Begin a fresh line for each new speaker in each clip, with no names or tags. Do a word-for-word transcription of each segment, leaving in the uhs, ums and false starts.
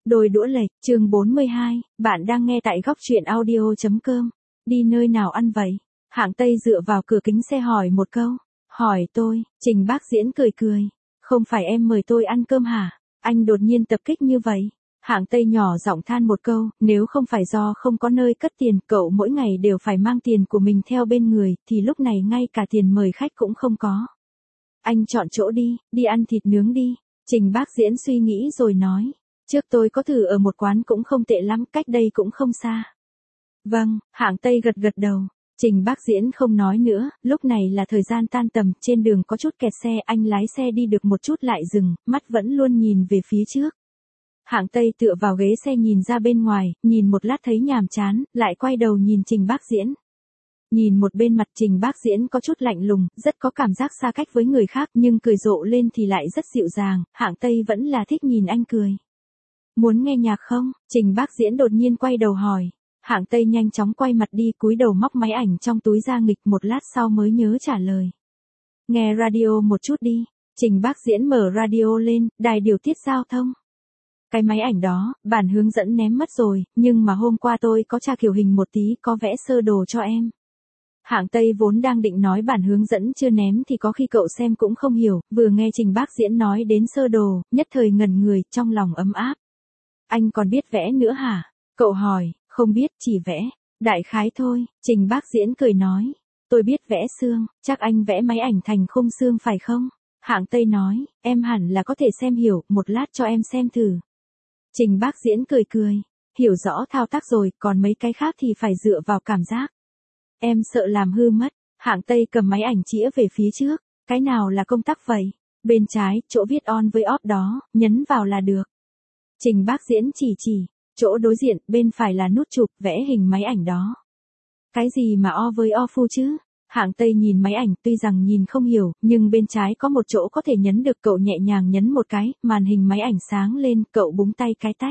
Đôi đũa lệch, chương bốn mươi hai, bạn đang nghe tại góc truyện audio.com. Đi nơi nào ăn vậy? Hạng Tây dựa vào cửa kính xe hỏi một câu. Hỏi tôi, Trình Bác Diễn cười cười. Không phải em mời tôi ăn cơm hả? Anh đột nhiên tập kích như vậy. Hạng Tây nhỏ giọng than một câu, nếu không phải do không có nơi cất tiền, cậu mỗi ngày đều phải mang tiền của mình theo bên người, thì lúc này ngay cả tiền mời khách cũng không có. Anh chọn chỗ đi, đi ăn thịt nướng đi. Trình Bác Diễn suy nghĩ rồi nói. Trước tôi có thử ở một quán cũng không tệ lắm, cách đây cũng không xa. Vâng, Hạng Tây gật gật đầu. Trình Bác Diễn không nói nữa, lúc này là thời gian tan tầm, trên đường có chút kẹt xe, anh lái xe đi được một chút lại dừng, mắt vẫn luôn nhìn về phía trước. Hạng Tây tựa vào ghế xe nhìn ra bên ngoài, nhìn một lát thấy nhàm chán, lại quay đầu nhìn Trình Bác Diễn. Nhìn một bên mặt Trình Bác Diễn có chút lạnh lùng, rất có cảm giác xa cách với người khác, nhưng cười rộ lên thì lại rất dịu dàng, Hạng Tây vẫn là thích nhìn anh cười. Muốn nghe nhạc không? Trình Bác Diễn đột nhiên quay đầu hỏi. Hạng Tây nhanh chóng quay mặt đi, cúi đầu móc máy ảnh trong túi ra nghịch, một lát sau mới nhớ trả lời. Nghe radio một chút đi. Trình Bác Diễn mở radio lên, đài điều tiết giao thông. Cái máy ảnh đó, bản hướng dẫn ném mất rồi, nhưng mà hôm qua tôi có tra kiểu hình một tí, có vẽ sơ đồ cho em. Hạng Tây vốn đang định nói bản hướng dẫn chưa ném thì có khi cậu xem cũng không hiểu, vừa nghe Trình Bác Diễn nói đến sơ đồ, nhất thời ngẩn người, trong lòng ấm áp. Anh còn biết vẽ nữa hả? Cậu hỏi, không biết, chỉ vẽ. Đại khái thôi, Trình Bác Diễn cười nói. Tôi biết vẽ xương, chắc anh vẽ máy ảnh thành khung xương phải không? Hạng Tây nói, em hẳn là có thể xem hiểu, một lát cho em xem thử. Trình Bác Diễn cười cười, hiểu rõ thao tác rồi, còn mấy cái khác thì phải dựa vào cảm giác. Em sợ làm hư mất. Hạng Tây cầm máy ảnh chĩa về phía trước. Cái nào là công tắc vậy? Bên trái, chỗ viết on với off đó, nhấn vào là được. Trình Bác Diễn chỉ chỉ, chỗ đối diện, bên phải là nút chụp, vẽ hình máy ảnh đó. Cái gì mà o với off chứ? Hạng Tây nhìn máy ảnh, tuy rằng nhìn không hiểu, nhưng bên trái có một chỗ có thể nhấn được, cậu nhẹ nhàng nhấn một cái, màn hình máy ảnh sáng lên, cậu búng tay cái tách.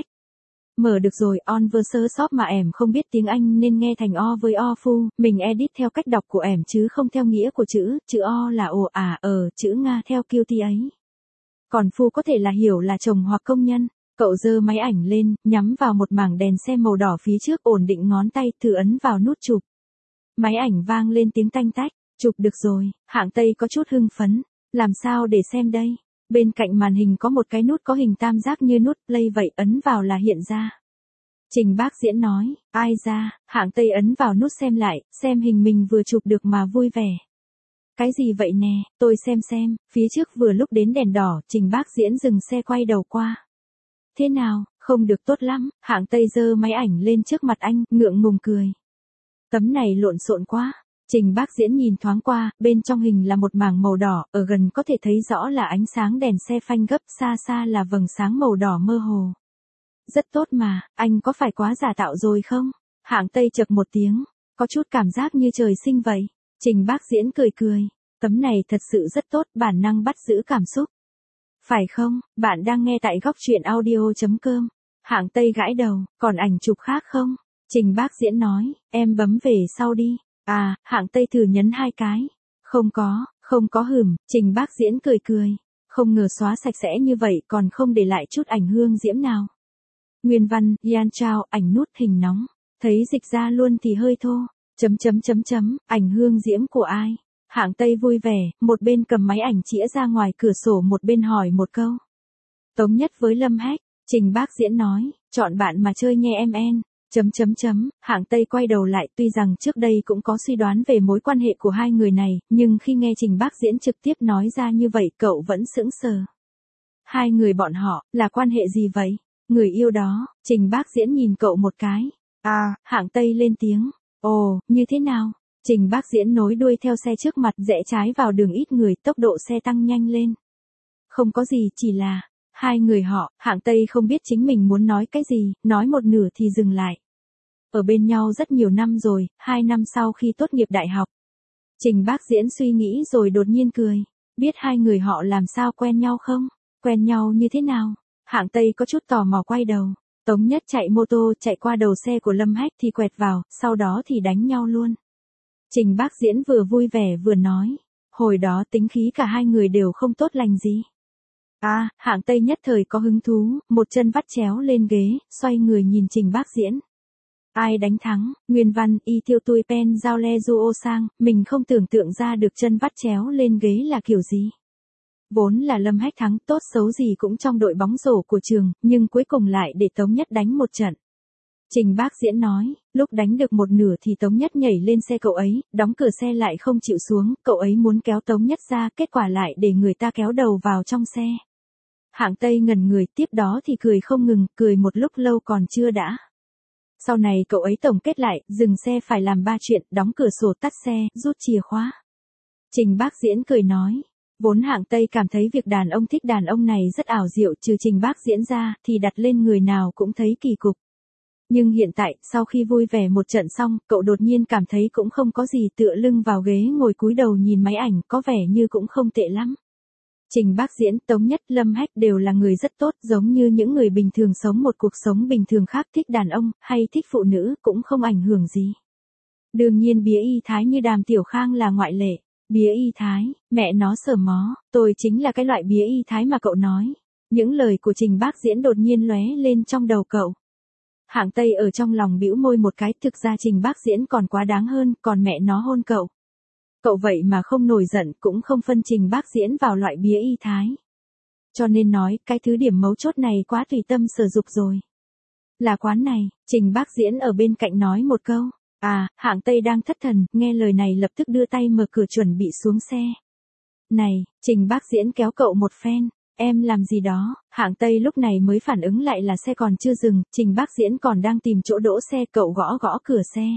Mở được rồi, on versus shop mà em không biết tiếng Anh nên nghe thành o với o phu, mình edit theo cách đọc của em chứ không theo nghĩa của chữ, chữ o là ồ à ờ, chữ Nga theo kiêu ti ấy. Còn phu có thể là hiểu là chồng hoặc công nhân. Cậu giơ máy ảnh lên, nhắm vào một mảng đèn xe màu đỏ phía trước, ổn định ngón tay, thử ấn vào nút chụp. Máy ảnh vang lên tiếng tanh tách, chụp được rồi, Hạng Tây có chút hưng phấn. Làm sao để xem đây? Bên cạnh màn hình có một cái nút có hình tam giác như nút play vậy, ấn vào là hiện ra. Trình Bác Diễn nói, ai ra? Hạng Tây ấn vào nút xem lại, xem hình mình vừa chụp được mà vui vẻ. Cái gì vậy nè, tôi xem xem, phía trước vừa lúc đến đèn đỏ, Trình Bác Diễn dừng xe quay đầu qua. Thế nào, không được tốt lắm, Hạng Tây giơ máy ảnh lên trước mặt anh, ngượng ngùng cười. Tấm này lộn xộn quá. Trình Bác Diễn nhìn thoáng qua, bên trong hình là một mảng màu đỏ, ở gần có thể thấy rõ là ánh sáng đèn xe phanh gấp, xa xa là vầng sáng màu đỏ mơ hồ. Rất tốt mà, anh có phải quá giả tạo rồi không? Hạng Tây chậc một tiếng, có chút cảm giác như trời sinh vậy. Trình Bác Diễn cười cười, tấm này thật sự rất tốt, bản năng bắt giữ cảm xúc. Phải không, bạn đang nghe tại góc truyện audio.com. Hạng Tây gãi đầu, còn ảnh chụp khác không? Trình Bác Diễn nói, em bấm về sau đi. À, Hạng Tây thử nhấn hai cái. Không có, không có hửm, Trình Bác Diễn cười cười. Không ngờ xóa sạch sẽ như vậy còn không để lại chút ảnh hương diễm nào. Nguyên văn, Yan Chao, ảnh nút hình nóng. Thấy dịch ra luôn thì hơi thô. Chấm chấm chấm chấm, ảnh hương diễm của ai? Hạng Tây vui vẻ, một bên cầm máy ảnh chĩa ra ngoài cửa sổ, một bên hỏi một câu. Tống Nhất với Lâm Hách. Trình Bác Diễn nói, chọn bạn mà chơi nghe em en. Chấm chấm chấm, Hạng Tây quay đầu lại, tuy rằng trước đây cũng có suy đoán về mối quan hệ của hai người này, nhưng khi nghe Trình Bác Diễn trực tiếp nói ra như vậy, cậu vẫn sững sờ. Hai người bọn họ, là quan hệ gì vậy? Người yêu đó, Trình Bác Diễn nhìn cậu một cái. À, Hạng Tây lên tiếng. Ồ, như thế nào? Trình Bác Diễn nối đuôi theo xe trước mặt, rẽ trái vào đường ít người, tốc độ xe tăng nhanh lên. Không có gì, chỉ là hai người họ. Hạng Tây không biết chính mình muốn nói cái gì, nói một nửa thì dừng lại. Ở bên nhau rất nhiều năm rồi, hai năm sau khi tốt nghiệp đại học. Trình Bác Diễn suy nghĩ rồi đột nhiên cười. Biết hai người họ làm sao quen nhau không? Quen nhau như thế nào? Hạng Tây có chút tò mò quay đầu. Tống Nhất chạy mô tô chạy qua đầu xe của Lâm Hách thì quẹt vào, sau đó thì đánh nhau luôn. Trình Bác Diễn vừa vui vẻ vừa nói. Hồi đó tính khí cả hai người đều không tốt lành gì. À, hạng Tây nhất thời có hứng thú, một chân vắt chéo lên ghế, xoay người nhìn Trình Bác Diễn. Ai đánh thắng, nguyên văn, y thiêu tui pen giao le du ô sang, mình không tưởng tượng ra được chân vắt chéo lên ghế là kiểu gì. Vốn là Lâm Hách thắng, tốt xấu gì cũng trong đội bóng rổ của trường, nhưng cuối cùng lại để Tống Nhất đánh một trận. Trình Bác Diễn nói, lúc đánh được một nửa thì Tống Nhất nhảy lên xe cậu ấy, đóng cửa xe lại không chịu xuống, cậu ấy muốn kéo Tống Nhất ra, kết quả lại để người ta kéo đầu vào trong xe. Hạng Tây ngẩn người, tiếp đó thì cười không ngừng, cười một lúc lâu còn chưa đã. Sau này cậu ấy tổng kết lại, dừng xe phải làm ba chuyện, đóng cửa sổ, tắt xe, rút chìa khóa. Trình Bác Diễn cười nói, vốn Hạng Tây cảm thấy việc đàn ông thích đàn ông này rất ảo diệu, trừ Trình Bác Diễn ra, thì đặt lên người nào cũng thấy kỳ cục. Nhưng hiện tại, sau khi vui vẻ một trận xong, cậu đột nhiên cảm thấy cũng không có gì, tựa lưng vào ghế ngồi cúi đầu nhìn máy ảnh, có vẻ như cũng không tệ lắm. Trình Bác Diễn, Tống Nhất, Lâm Hách đều là người rất tốt, giống như những người bình thường sống một cuộc sống bình thường khác, thích đàn ông, hay thích phụ nữ, cũng không ảnh hưởng gì. Đương nhiên Bía Y Thái như Đàm Tiểu Khang là ngoại lệ. Bía Y Thái, mẹ nó sờ mó, tôi chính là cái loại Bía Y Thái mà cậu nói. Những lời của Trình Bác Diễn đột nhiên lóe lên trong đầu cậu. Hạng Tây ở trong lòng bĩu môi một cái, thực ra Trình Bác Diễn còn quá đáng hơn, còn mẹ nó hôn cậu. Cậu vậy mà không nổi giận, cũng không phân Trình Bác Diễn vào loại Bía Y Thái. Cho nên nói, cái thứ điểm mấu chốt này quá tùy tâm sở dục rồi. Là quán này, Trình Bác Diễn ở bên cạnh nói một câu. À, Hạng Tây đang thất thần, nghe lời này lập tức đưa tay mở cửa chuẩn bị xuống xe. Này, Trình Bác Diễn kéo cậu một phen. Em làm gì đó, Hạng Tây lúc này mới phản ứng lại là xe còn chưa dừng, Trình Bác Diễn còn đang tìm chỗ đỗ xe, cậu gõ gõ cửa xe.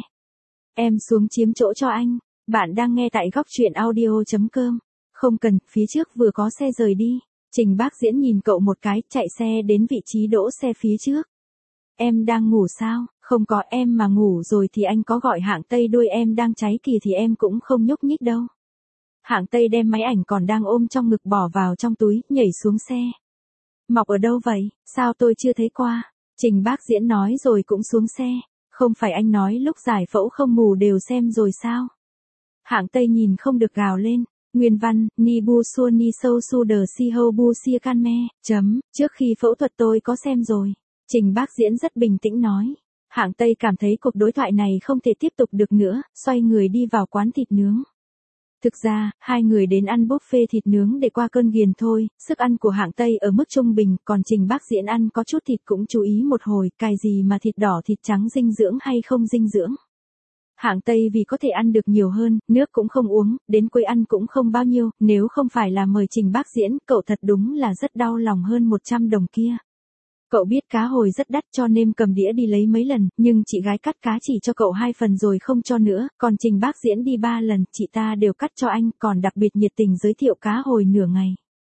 Em xuống chiếm chỗ cho anh, bạn đang nghe tại góc truyện audio chấm com. Không cần, phía trước vừa có xe rời đi. Trình Bác Diễn nhìn cậu một cái, chạy xe đến vị trí đỗ xe phía trước. Em đang ngủ sao? Không có, em mà ngủ rồi thì anh có gọi Hạng Tây đuôi em đang cháy kìa thì em cũng không nhúc nhích đâu. Hạng Tây đem máy ảnh còn đang ôm trong ngực bỏ vào trong túi, nhảy xuống xe. Mọc ở đâu vậy, sao tôi chưa thấy qua? Trình Bác Diễn nói rồi cũng xuống xe. Không phải anh nói lúc giải phẫu không mù đều xem rồi sao? Hạng Tây nhìn không được gào lên. Nguyên văn, ni bu su ni sâu su đờ si hâu bu sia can me, chấm, trước khi phẫu thuật tôi có xem rồi. Trình Bác Diễn rất bình tĩnh nói. Hạng Tây cảm thấy cuộc đối thoại này không thể tiếp tục được nữa, xoay người đi vào quán thịt nướng. Thực ra, hai người đến ăn buffet thịt nướng để qua cơn ghiền thôi, sức ăn của Hạng Tây ở mức trung bình, còn Trình Bác Diễn ăn có chút thịt cũng chú ý một hồi, cài gì mà thịt đỏ thịt trắng dinh dưỡng hay không dinh dưỡng. Hạng Tây vì có thể ăn được nhiều hơn, nước cũng không uống, đến cuối ăn cũng không bao nhiêu, nếu không phải là mời Trình Bác Diễn, cậu thật đúng là rất đau lòng hơn một trăm đồng kia. Cậu biết cá hồi rất đắt cho nên cầm đĩa đi lấy mấy lần, nhưng chị gái cắt cá chỉ cho cậu hai phần rồi không cho nữa, còn Trình Bác Diễn đi ba lần, chị ta đều cắt cho anh, còn đặc biệt nhiệt tình giới thiệu cá hồi nửa ngày.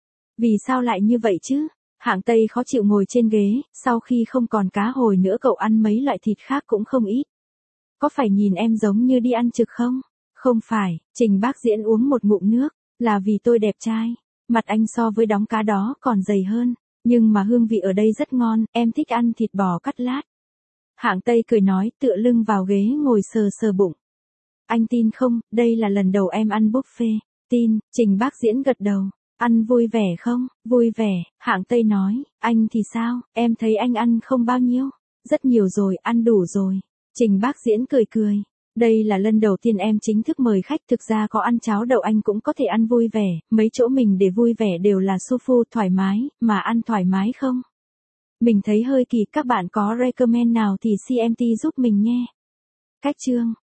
Vì sao lại như vậy chứ? Hạng Tây khó chịu ngồi trên ghế, sau khi không còn cá hồi nữa cậu ăn mấy loại thịt khác cũng không ít. Có phải nhìn em giống như đi ăn trực không? Không phải, Trình Bác Diễn uống một ngụm nước, là vì tôi đẹp trai, mặt anh so với đóng cá đó còn dày hơn. Nhưng mà hương vị ở đây rất ngon, em thích ăn thịt bò cắt lát. Hạng Tây cười nói, tựa lưng vào ghế ngồi sờ sờ bụng. Anh tin không, đây là lần đầu em ăn buffet. Tin, Trình Bác Diễn gật đầu. Ăn vui vẻ không? Vui vẻ, Hạng Tây nói. Anh thì sao, em thấy anh ăn không bao nhiêu. Rất nhiều rồi, ăn đủ rồi. Trình Bác Diễn cười cười. Đây là lần đầu tiên em chính thức mời khách, thực ra có ăn cháo đậu anh cũng có thể ăn vui vẻ, mấy chỗ mình để vui vẻ đều là su phu thoải mái, mà ăn thoải mái không? Mình thấy hơi kỳ, các bạn có recommend nào thì xê em tê giúp mình nhé. Cách chương